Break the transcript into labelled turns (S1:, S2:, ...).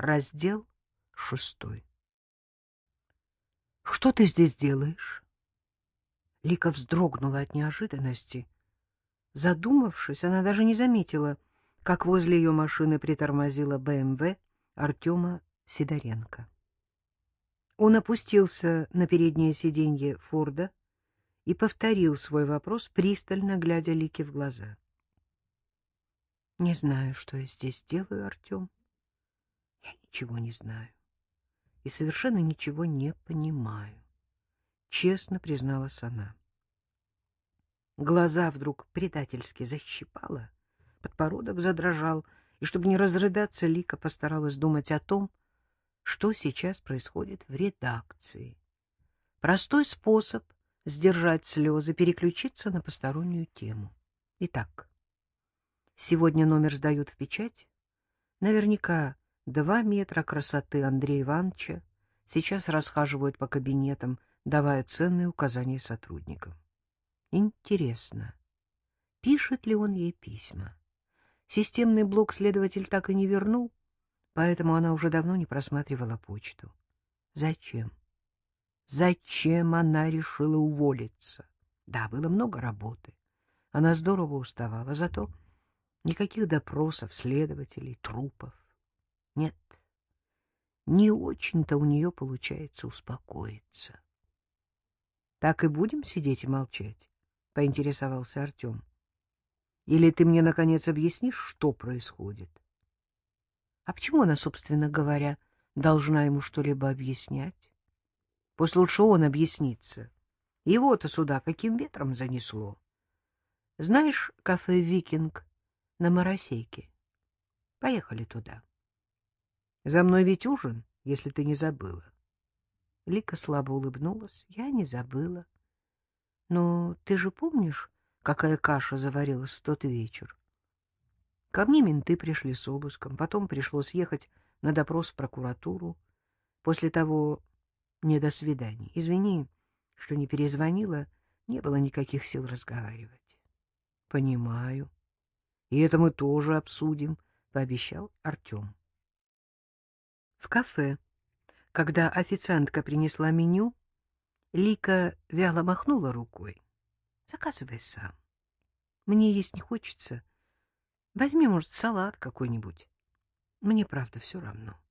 S1: Раздел 6. «Что ты здесь делаешь?» Лика вздрогнула от неожиданности. Задумавшись, она даже не заметила, как возле ее машины притормозила БМВ Артема Сидоренко. Он опустился на переднее сиденье Форда и повторил свой вопрос, пристально глядя Лике в глаза. «Не знаю, что я здесь делаю, Артем. Я ничего не знаю и совершенно ничего не понимаю», — честно призналась она. Глаза вдруг предательски защипало, подбородок задрожал, и, чтобы не разрыдаться, Лика постаралась думать о том, что сейчас происходит в редакции. Простой способ сдержать слезы, переключиться на постороннюю тему. Итак, сегодня номер сдают в печать. Наверняка 2 метра красоты Андрея Ивановича сейчас расхаживают по кабинетам, давая ценные указания сотрудникам. Интересно, пишет ли он ей письма? Системный блок следователь так и не вернул, поэтому она уже давно не просматривала почту. Зачем? Зачем она решила уволиться? Да, было много работы. Она здорово уставала, зато никаких допросов, следователей, трупов. Нет, не очень-то у нее получается успокоиться. — Так и будем сидеть и молчать? — поинтересовался Артем. — Или ты мне, наконец, объяснишь, что происходит? А почему она, собственно говоря, должна ему что-либо объяснять? Пусть лучше он объяснится. Его-то сюда каким ветром занесло? Знаешь кафе «Викинг» на Моросейке? Поехали туда. За мной ведь ужин, если ты не забыла. Лика слабо улыбнулась. Я не забыла. Но ты же помнишь, какая каша заварилась в тот вечер? Ко мне менты пришли с обыском, потом пришлось ехать на допрос в прокуратуру. После того не до свиданий. Извини, что не перезвонила, не было никаких сил разговаривать. — Понимаю. И это мы тоже обсудим, — пообещал Артем. В кафе, когда официантка принесла меню, Лика вяло махнула рукой. — Заказывай сам. Мне есть не хочется. Возьми, может, салат какой-нибудь. Мне, правда, все равно.